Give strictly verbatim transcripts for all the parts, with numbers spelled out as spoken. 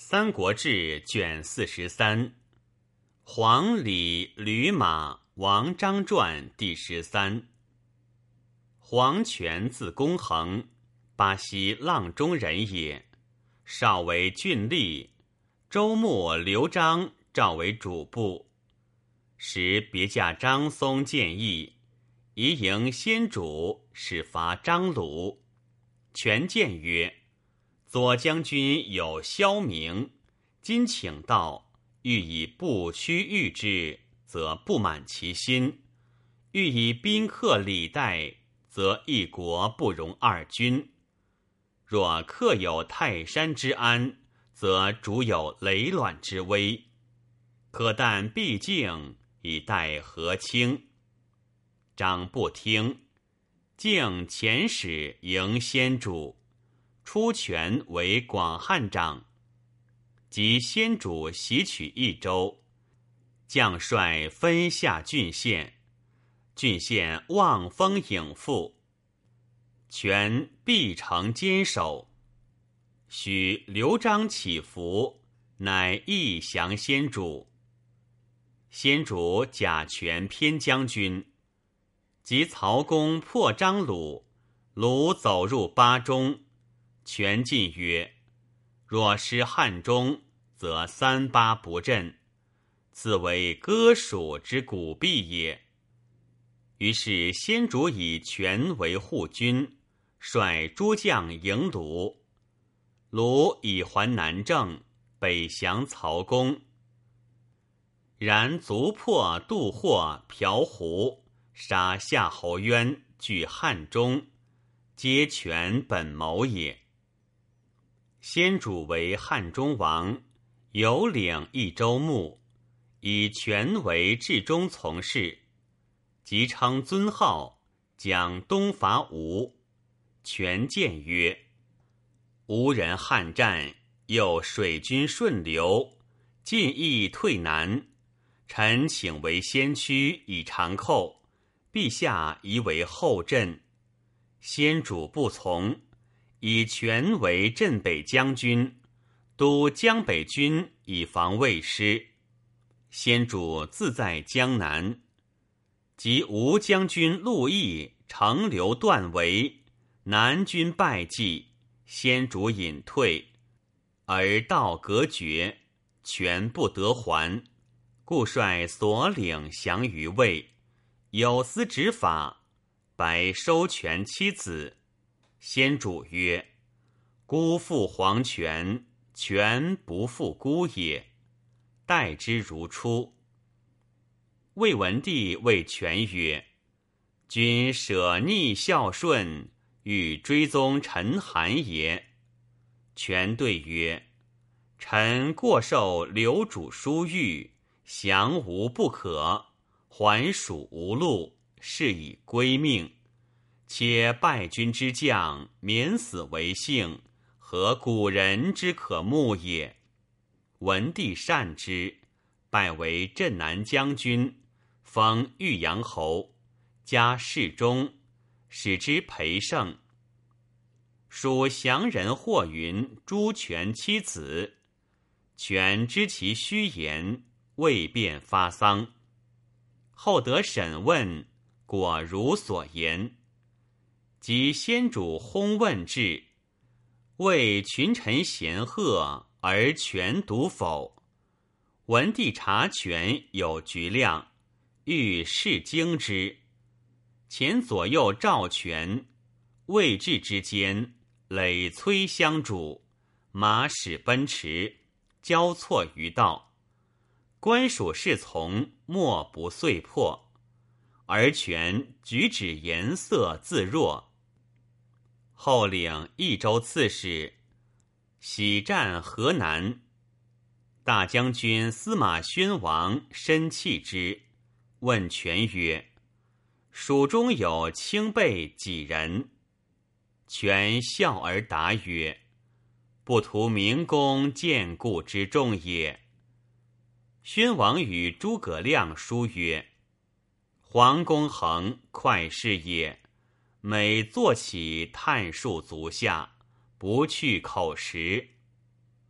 三国志》卷四十三，黄李吕马王章传第十三。黄权字公衡，巴西阆中人也。少为郡吏，周穆、刘璋召为主簿。时别驾张松建议，宜迎先主，使伐张鲁。权谏曰：左将军有骁名，今请到，欲以不屈御之，则不满其心；欲以宾客礼待，则一国不容二君。若克有泰山之安，则主有雷卵之危。可但毕竟，以待和亲。张不听，竟遣使迎先主，出权为广汉长。及先主袭取益州，将帅分下郡县，郡县望风引附，权必城坚守。许刘璋起伏，乃义降先主。先主假权偏将军，及曹公破张鲁，鲁走入巴中，权进曰：若失汉中，则三巴不振，此为割蜀之古弊也。于是先主以权为护军，率诸将迎鲁。鲁以还南郑，北降曹公。然卒破杜霍、朴胡，杀夏侯渊，据汉中，皆权本谋也。先主为汉中王，有领益州牧，以权为至中从事，即称尊号，将东伐吴。权谏曰：吴人汉战，又水军顺流，进益退南，臣请为先驱以长寇，陛下宜为后阵。先主不从，以权为镇北将军，督江北军以防魏师。先主自在江南，及吴将军陆毅乘流断围，南军败绩，先主隐退，而道隔绝，权不得还，故率所领降于魏，有司执法，白收权妻子。先主曰：孤负黄权，权不负孤也，待之如初。魏文帝谓权曰：君舍逆孝顺，欲追踪陈韩也。权对曰：臣过受刘主书谕，降吴不可，还蜀无路，是以归命。且败军之将，免死为幸，何古人之可慕也？文帝善之，拜为镇南将军，封豫阳侯，加侍中，使之陪胜。属降人霍云诛权妻子，权知其虚言，未便发丧。后得审问，果如所言。及先主薨问至，谓群臣咸贺，而权独否。文帝察权有局量，欲试经之。前左右召权，未至之间，累催相主，马使奔驰，交错于道。官属侍从莫不遂破，而权举止颜色自若。后领益州刺史，喜战河南。大将军司马宣王深弃之，问权曰：蜀中有卿辈几人？权笑而答曰：不图明公见故之众也。宣王与诸葛亮书曰：黄公衡快士也，每坐起探数足下，不去口实。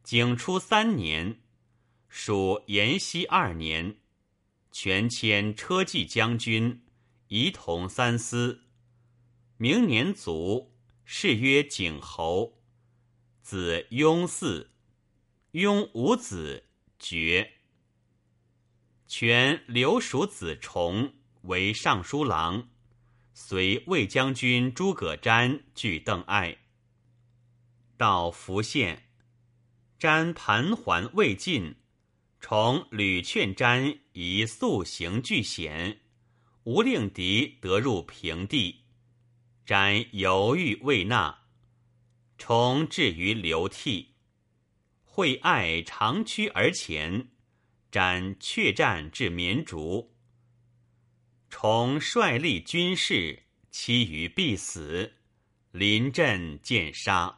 景初三年，属延熙二年，权迁车骑将军，仪同三司。明年卒，谥曰景侯。子雍嗣，雍无子，绝。权留属子重为尚书郎，随魏将军诸葛瞻拒邓艾。到福县，瞻盘桓未尽，重屡劝瞻宜速行拒险，无令敌得入平地。瞻犹豫未纳，重至于流涕。惠爱长驱而前，瞻却战至绵竹。重率立军士，期于必死，临阵见杀。